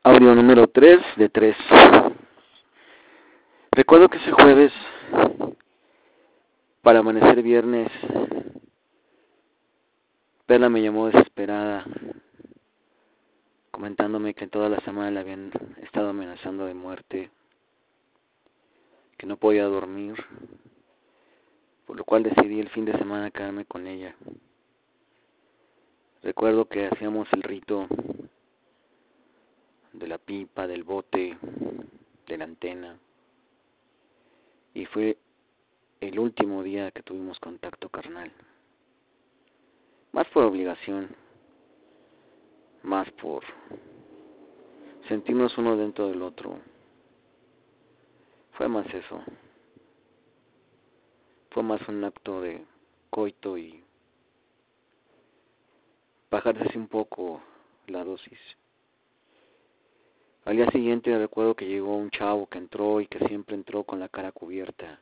Audio número 3 de 3. Recuerdo que ese jueves, para amanecer viernes, Perla me llamó desesperada, comentándome que toda la semana le habían estado amenazando de muerte, que no podía dormir, por lo cual decidí el fin de semana quedarme con ella. Recuerdo que hacíamos el rito de la pipa, del bote, de la antena, y fue el último día que tuvimos contacto carnal. Más por obligación, más por sentirnos uno dentro del otro. Fue más eso. Fue más un acto de coito y bajarse un poco la dosis. Al día siguiente recuerdo que llegó un chavo que entró y que siempre entró con la cara cubierta.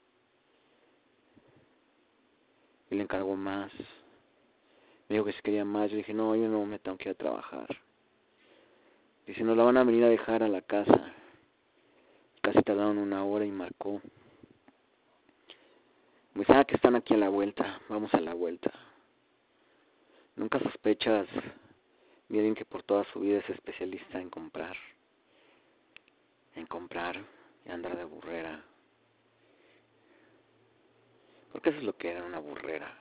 Y le encargó más. Me dijo que si quería más. Yo dije, no, yo no me tengo que ir a trabajar. Dice, nos la van a venir a dejar a la casa. Casi tardaron 1 hora y marcó. Me dice, que están aquí a la vuelta. Vamos a la vuelta. Nunca sospechas de alguien que por toda su vida es especialista en comprar y andar de burrera. Porque eso es lo que era, una burrera.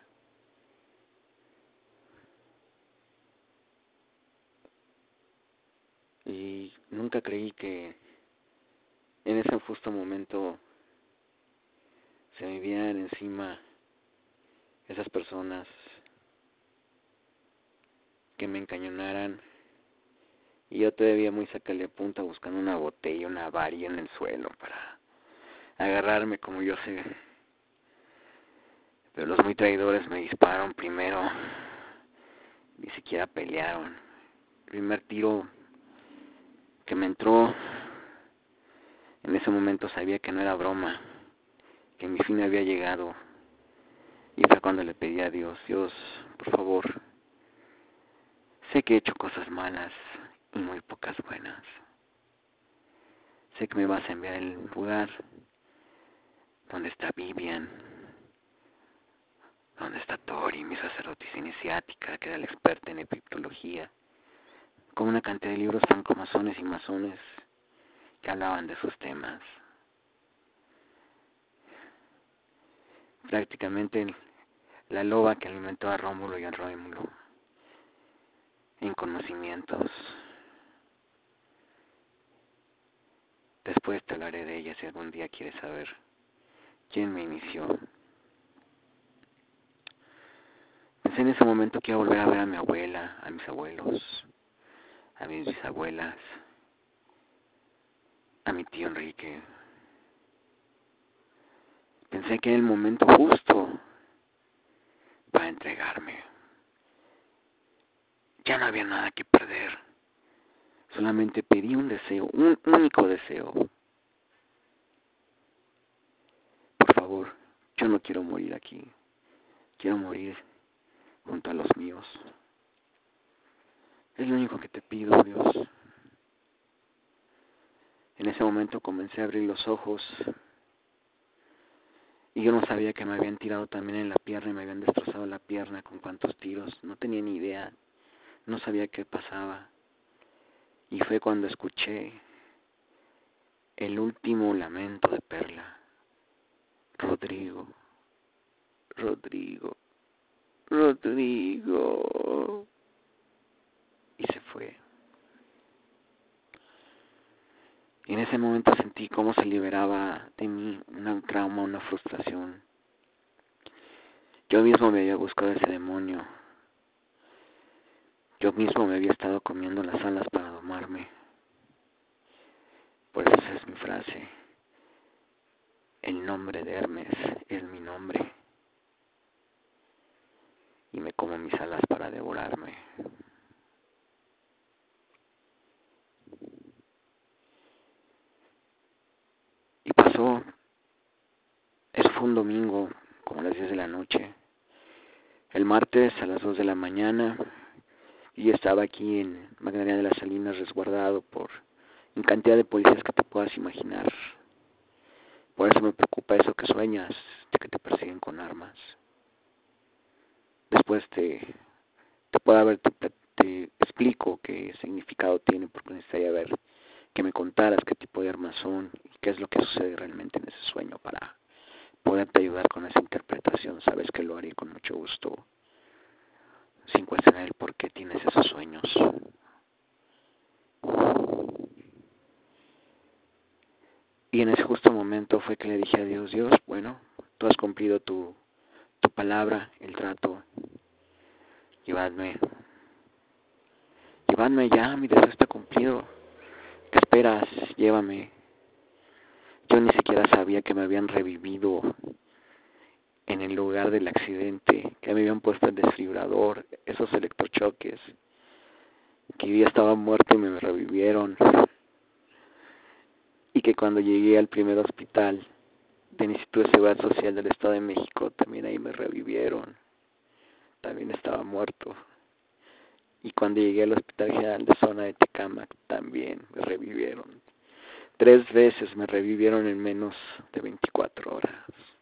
Y nunca creí que en ese justo momento se me vieran encima esas personas que me encañonaran y yo todavía muy sacale punta buscando una botella, una varia en el suelo para agarrarme como yo sé. Pero los muy traidores me dispararon primero, ni siquiera pelearon. El primer tiro que me entró, en ese momento sabía que no era broma, que mi fin había llegado. Y fue cuando le pedí a Dios, Dios, por favor, sé que he hecho cosas malas y muy pocas buenas. Sé que me vas a enviar al lugar donde está Vivian, donde está Tori, mi sacerdotisa iniciática, que era la experta en egiptología, con una cantidad de libros francomasones y masones que hablaban de sus temas. Prácticamente la loba que alimentó a Rómulo y a Rómulo en conocimientos. Después te hablaré de ella si algún día quieres saber quién me inició. Pensé en ese momento que iba a volver a ver a mi abuela, a mis abuelos, a mis bisabuelas, a mi tío Enrique. Pensé que era el momento justo para entregarme. Ya no había nada que perder. Solamente pedí un deseo, un único deseo. Por favor, yo no quiero morir aquí. Quiero morir junto a los míos. Es lo único que te pido, Dios. En ese momento comencé a abrir los ojos y yo no sabía que me habían tirado también en la pierna y me habían destrozado la pierna con cuantos tiros. No tenía ni idea, no sabía qué pasaba. Y fue cuando escuché el último lamento de Perla. Rodrigo, Rodrigo, Rodrigo. Y se fue. Y en ese momento sentí cómo se liberaba de mí un trauma, una frustración. Yo mismo me había buscado ese demonio. Yo mismo me había estado comiendo las alas para domarme. Por eso esa es mi frase. El nombre de Hermes es mi nombre. Y me como mis alas para devorarme. Y pasó. Eso fue un domingo, como a las 10 de la noche. El martes a las 2 de la mañana Y estaba aquí en Magdalena de las Salinas resguardado por en cantidad de policías que te puedas imaginar. Por eso me preocupa eso que sueñas, de que te persiguen con armas. Después te explico qué significado tiene, porque necesitaría ver que me contaras qué tipo de armas son y qué es lo que sucede realmente en ese sueño para poderte ayudar con esa interpretación. Sabes que lo haré con mucho gusto, sin cuestionar el por qué tienes esos sueños. Y en ese justo momento fue que le dije a Dios, Dios, bueno, tú has cumplido tu palabra, el trato, llevadme ya, mi deseo está cumplido. ¿Qué esperas? Llévame. Yo ni siquiera sabía que me habían revivido en el lugar del accidente, que me habían puesto el desfibrilador, esos electrochoques, que yo ya estaba muerto y me revivieron. Y que cuando llegué al primer hospital del Instituto de Seguridad Social del Estado de México, también ahí me revivieron. También estaba muerto. Y cuando llegué al Hospital General de Zona de Tecámac, también me revivieron. 3 veces me revivieron en menos de 24 horas.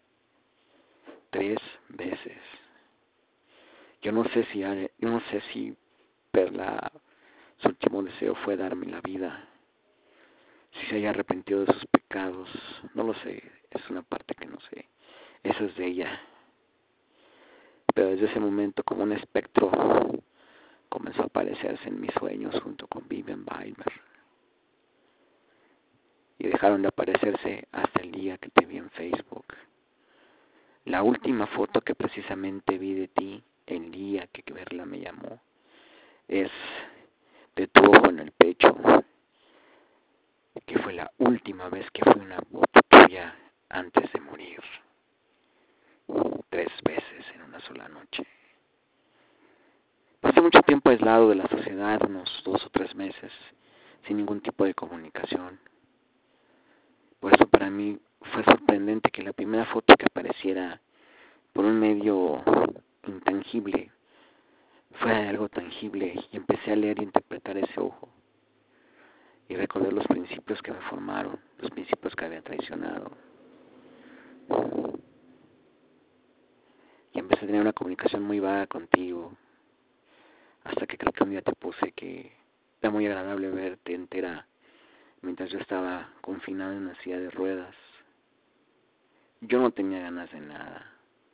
3 veces. Yo no sé si Perla, su último deseo fue darme la vida. Si se haya arrepentido de sus pecados, no lo sé. Es una parte que no sé. Eso es de ella. Pero desde ese momento, como un espectro, comenzó a aparecerse en mis sueños junto con Vivian Weimer. Y dejaron de aparecerse hasta el día que te vi en Facebook. La última foto que precisamente vi de ti, el día que Perla me llamó, es de tu ojo en el pecho, que fue la última vez que fue una foto tuya antes de morir. 3 veces en una sola noche. Pasé mucho tiempo aislado de la sociedad, unos 2 o 3 meses, sin ningún tipo de comunicación. Por eso para mí fue sorprendente que la primera foto que apareciera por un medio intangible fuera de algo tangible, y empecé a leer y interpretar ese ojo y recordar los principios que me formaron, los principios que había traicionado. Y empecé a tener una comunicación muy vaga contigo, hasta que creo que un día te puse que era muy agradable verte entera mientras yo estaba confinado en una silla de ruedas. Yo no tenía ganas de nada.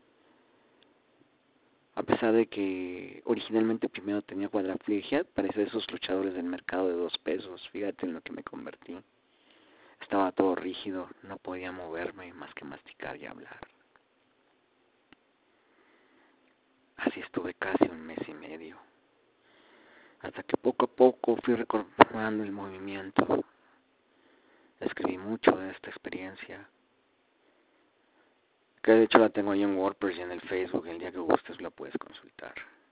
A pesar de que originalmente primero tenía cuadraplegia, parecía de esos luchadores del mercado de 2 pesos, fíjate en lo que me convertí. Estaba todo rígido, no podía moverme más que masticar y hablar. Así estuve casi 1 mes y medio, hasta que poco a poco fui recuperando el movimiento. Escribí mucho de esta experiencia, que de hecho la tengo ahí en WordPress y en el Facebook, el día que gustes la puedes consultar.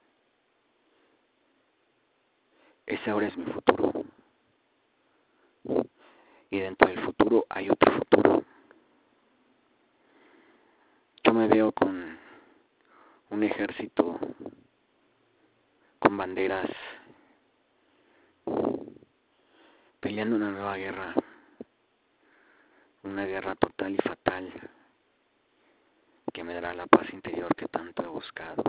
Ese ahora es mi futuro. Y dentro del futuro hay otro futuro. Yo me veo con un ejército, con banderas, peleando una nueva guerra. Una guerra total y fatal, que me dará la paz interior que tanto he buscado.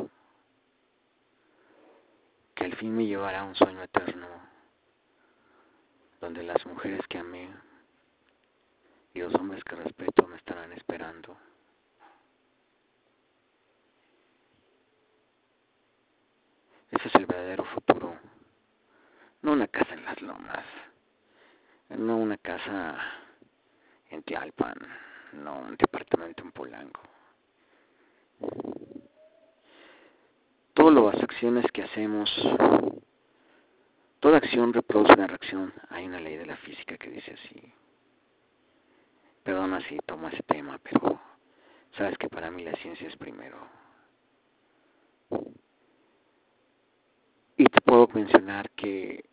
Que al fin me llevará a un sueño eterno, donde las mujeres que amé y los hombres que respeto me estarán esperando. Ese es el verdadero futuro. No una casa en las lomas, no una casa en Tlalpan, no un departamento en Polanco. Todas las acciones que hacemos, toda acción reproduce una reacción. Hay una ley de la física que dice así. Perdona si tomo ese tema, pero sabes que para mí la ciencia es primero. Y te puedo mencionar que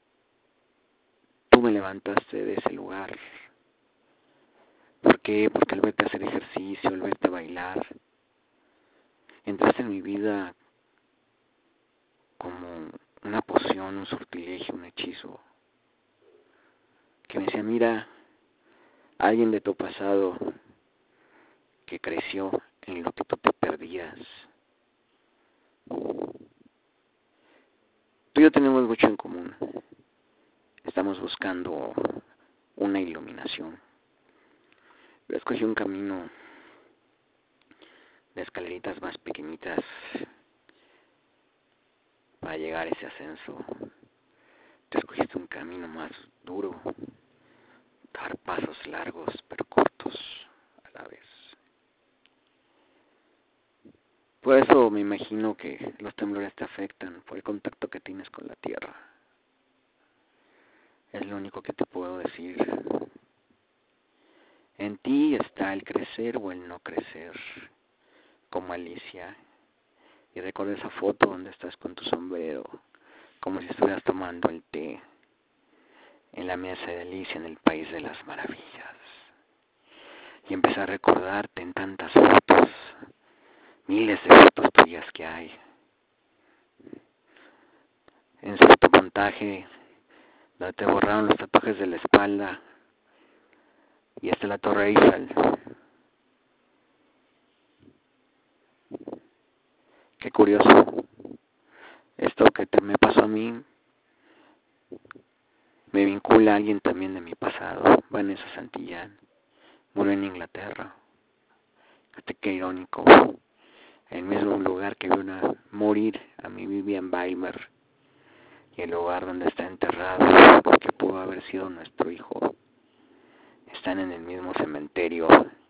tú me levantaste de ese lugar. ¿Por qué? Porque al verte hacer ejercicio, al verte bailar, entraste en mi vida como una poción, un sortilegio, un hechizo, que me decía, mira, alguien de tu pasado que creció en lo que tú te perdías. Tú y yo tenemos mucho en común. Estamos buscando una iluminación. Yo escogí un camino de escaleritas más pequeñitas para llegar a ese ascenso. Tú escogiste un camino más duro, dar pasos largos pero cortos a la vez. Por eso me imagino que los temblores te afectan, por el contacto que tienes con la tierra. Es lo único que te puedo decir. En ti está el crecer o el no crecer, como Alicia. Y recuerda esa foto donde estás con tu sombrero, como si estuvieras tomando el té en la mesa de Alicia en el País de las Maravillas. Y empecé a recordarte en tantas fotos, miles de fotos tuyas que hay. En su fotomontaje, donde te borraron los tatuajes de la espalda, y esta es la Torre Eiffel. Qué curioso. Esto que me pasó a mí me vincula a alguien también de mi pasado, Vanessa Santillán. Murió en Inglaterra. Fíjate qué irónico. El mismo lugar que vio morir a mi Vivian Weimer, y el lugar donde está enterrado, porque pudo haber sido nuestro hijo, están en el mismo cementerio.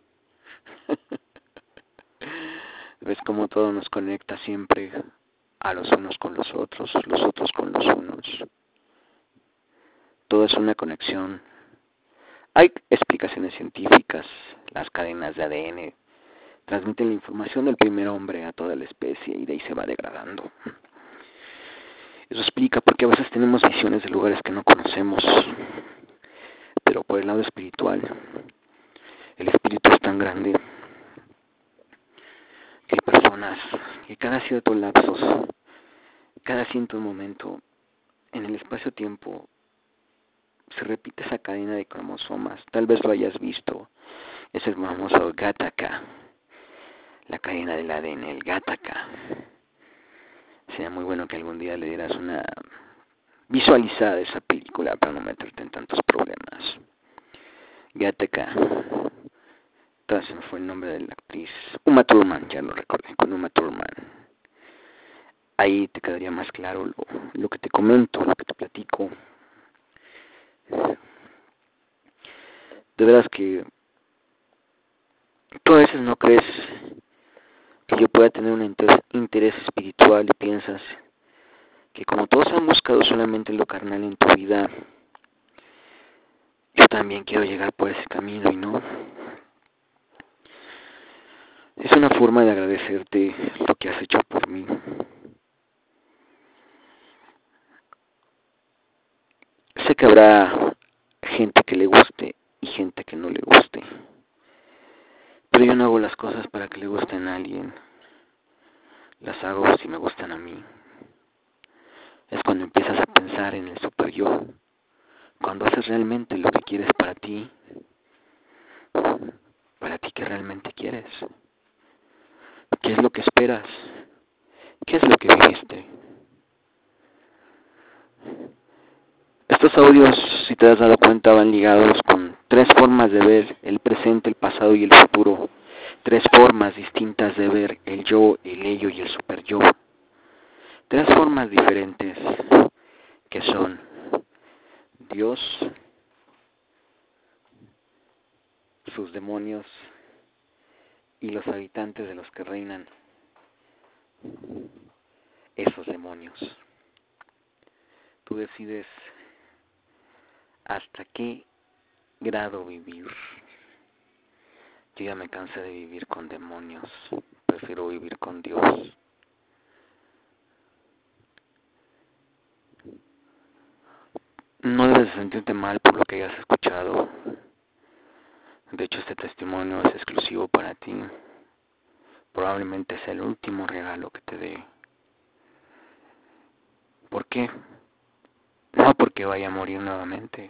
¿Ves cómo todo nos conecta siempre a los unos con los otros con los unos? Todo es una conexión. Hay explicaciones científicas. Las cadenas de ADN transmiten la información del primer hombre a toda la especie y de ahí se va degradando. Eso explica por qué a veces tenemos visiones de lugares que no conocemos. Pero por el lado espiritual, el espíritu es tan grande que hay personas que cada cierto lapsos, cada cierto momento, en el espacio-tiempo, se repite esa cadena de cromosomas. Tal vez lo hayas visto. Es el famoso Gattaca, la cadena del ADN, el Gattaca. Sería muy bueno que algún día le dieras una visualizada de esa película para no meterte en tantos problemas. Gattaca. Entonces se me fue el nombre de la actriz. Uma Thurman, ya lo recordé, con Uma Thurman. Ahí te quedaría más claro lo que te comento, lo que te platico. De veras que tú a veces no crees que yo pueda tener un interés espiritual y piensas que como todos han buscado solamente lo carnal en tu vida, yo también quiero llegar por ese camino y no. Es una forma de agradecerte lo que has hecho por mí. Sé que habrá gente que le guste y gente que no le guste, pero yo no hago las cosas para que le gusten a alguien. Las hago si me gustan a mí. Es cuando empiezas a pensar en el super yo, cuando haces realmente lo que quieres para ti que realmente quieres. ¿Qué es lo que esperas? ¿Qué es lo que viviste? Estos audios, si te has dado cuenta, van ligados con tres formas de ver el presente, el pasado y el futuro. Tres formas distintas de ver el yo, el ello y el super yo. Tres formas diferentes que son Dios, sus demonios y los habitantes de los que reinan esos demonios. Tú decides hasta qué grado vivir. Yo ya me cansé de vivir con demonios, prefiero vivir con Dios. No debes de sentirte mal por lo que hayas escuchado. De hecho, este testimonio es exclusivo para ti. Probablemente sea el último regalo que te dé. ¿Por qué? No porque vaya a morir nuevamente,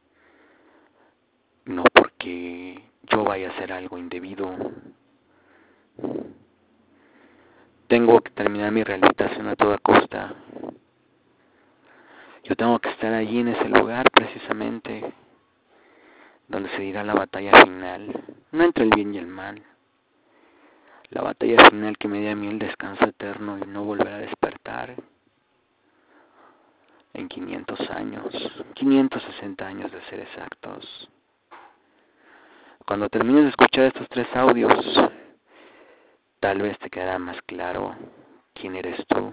no porque yo vaya a hacer algo indebido. Tengo que terminar mi rehabilitación a toda costa. Yo tengo que estar allí en ese lugar precisamente donde se dirá la batalla final, no entre el bien y el mal. La batalla final que me dé a mí el descanso eterno y no volver a despertar en 500 años, 560 años de ser exactos. Cuando termines de escuchar estos 3 audios, tal vez te quedará más claro quién eres tú.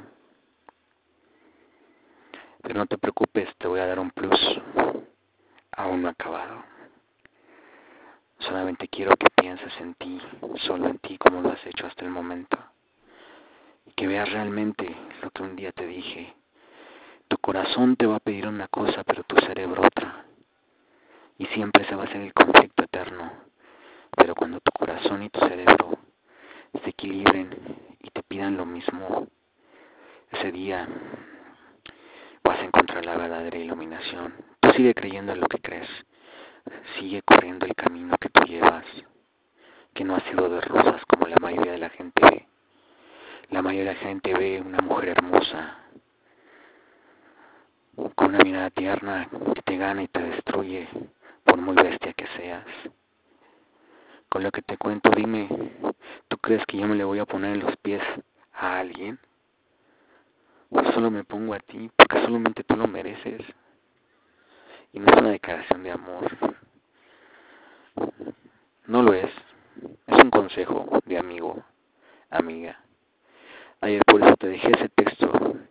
Pero no te preocupes, te voy a dar un plus. Aún no he acabado. Solamente quiero que pienses en ti, solo en ti como lo has hecho hasta el momento. Y que veas realmente lo que un día te dije. Tu corazón te va a pedir una cosa, pero tu cerebro otra. Y siempre se va a hacer el conflicto eterno. Pero cuando tu corazón y tu cerebro se equilibren y te pidan lo mismo, ese día vas a encontrar la verdadera iluminación. Tú sigue creyendo en lo que crees. Sigue corriendo el camino que tú llevas, que no ha sido de rosas como la mayoría de la gente ve. La mayoría de la gente ve una mujer hermosa, con una mirada tierna que te gana y te destruye, por muy bestia que seas. Con lo que te cuento, dime, ¿tú crees que yo me le voy a poner en los pies a alguien? Yo solo me pongo a ti, porque solamente tú lo mereces. Y no es una declaración de amor. No lo es. Es un consejo de amigo, amiga. Ayer por eso te dejé ese texto.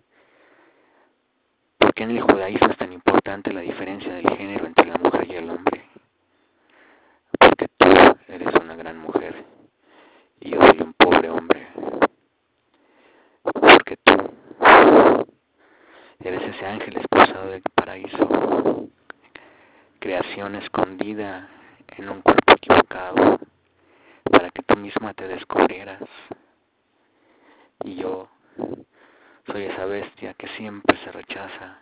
¿Por qué en el judaísmo es tan importante la diferencia del género entre la mujer y el hombre? Porque tú eres una gran mujer y yo soy un pobre hombre. Porque tú eres ese ángel expulsado del paraíso, creación escondida en un cuerpo equivocado, para que tú misma te descubrieras. Y yo soy esa bestia que siempre se rechaza.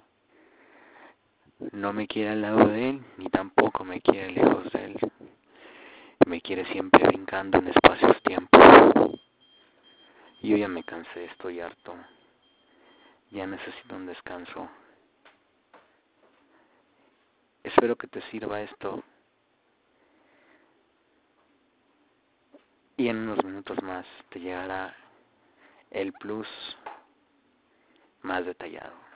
No me quiere al lado de él, ni tampoco me quiere lejos de él. Me quiere siempre brincando en espacios-tiempos. Yo ya me cansé, estoy harto. Ya necesito un descanso. Espero que te sirva esto. Y en unos minutos más te llegará el plus más detallado.